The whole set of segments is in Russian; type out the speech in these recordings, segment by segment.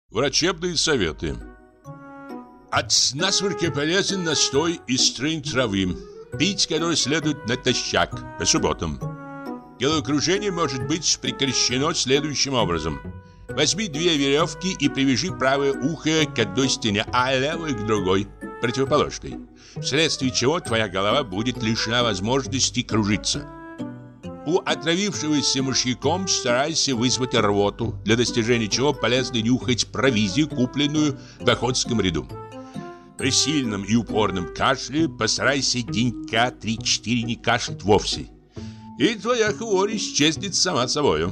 Врачебные советы. От насморка полезен настой из стрын травы, пить который следует натощак по субботам. Головокружение может быть прекращено следующим образом. Возьми 2 веревки и привяжи правое ухо к одной стене, а левое к другой, противоположной, вследствие чего твоя голова будет лишена возможности кружиться. У отравившегося мышьяком старайся вызвать рвоту, для достижения чего полезно нюхать провизию, купленную в охотском ряду. При сильном и упорном кашле постарайся денька 3-4 не кашлять вовсе, и твоя хворь исчезнет сама собою.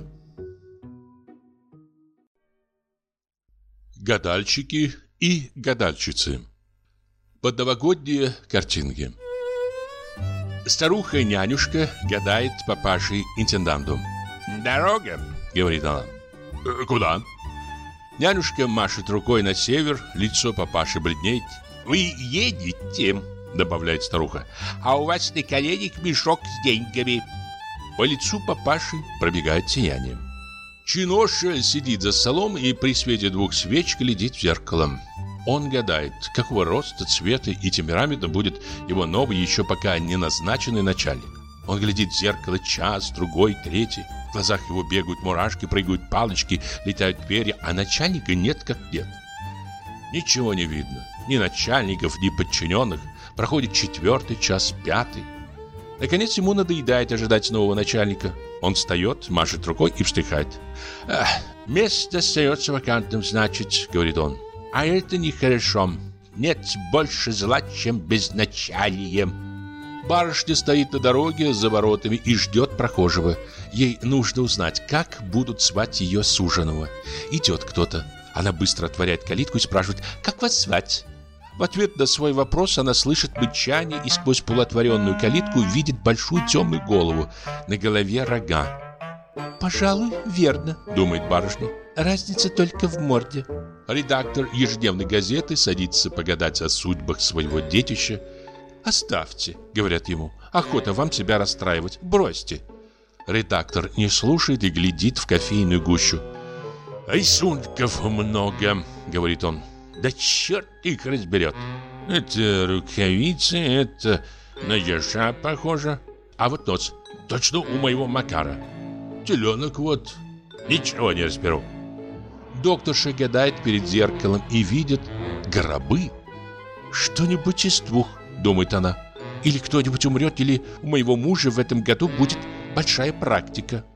Гадальщики и гадальщицы. Подновогодние картинки. Старуха-нянюшка гадает папаше-интенданту. «Дорога», — говорит она. «Куда?» Нянюшка машет рукой на север, лицо папаши бледнеет. «Вы едете», — добавляет старуха, «а у вас на коленях мешок с деньгами». По лицу папаши пробегает сияние. Чиноша сидит за столом и при свете 2 свеч глядит в зеркало. Он гадает, какого роста, цвета и темперамента будет его новый, еще пока не назначенный начальник. Он глядит в зеркало час, другой, третий. В глазах его бегают мурашки, прыгают палочки, летают перья, а начальника нет как нет. Ничего не видно, ни начальников, ни подчиненных. Проходит 4-й час, 5-й. Наконец ему надоедает ожидать нового начальника. Он встает, машет рукой и вздыхает. «Место остается вакантным, значит», — говорит он. «А это нехорошо. Нет больше зла, чем безначалие». Барышня стоит на дороге за воротами и ждет прохожего. Ей нужно узнать, как будут звать ее суженого. Идет кто-то. Она быстро отворяет калитку и спрашивает: «Как вас звать?» В ответ на свой вопрос она слышит мычание и сквозь полуотворенную калитку видит большую темную голову, на голове рога. «Пожалуй, верно», — думает барышня. «Разница только в морде». Редактор ежедневной газеты садится погадать о судьбах своего детища. «Оставьте», — говорят ему, — «охота вам себя расстраивать, бросьте». Редактор не слушает и глядит в кофейную гущу. «Рисунков много», — говорит он. «Да черт их разберет. Это рукавицы, это на ежа похоже. А вот нос, точно у моего Макара. Теленок вот, ничего не разберу». Докторша гадает перед зеркалом и видит гробы. «Что-нибудь из 2, думает она. Или кто-нибудь умрет, или у моего мужа в этом году будет большая практика».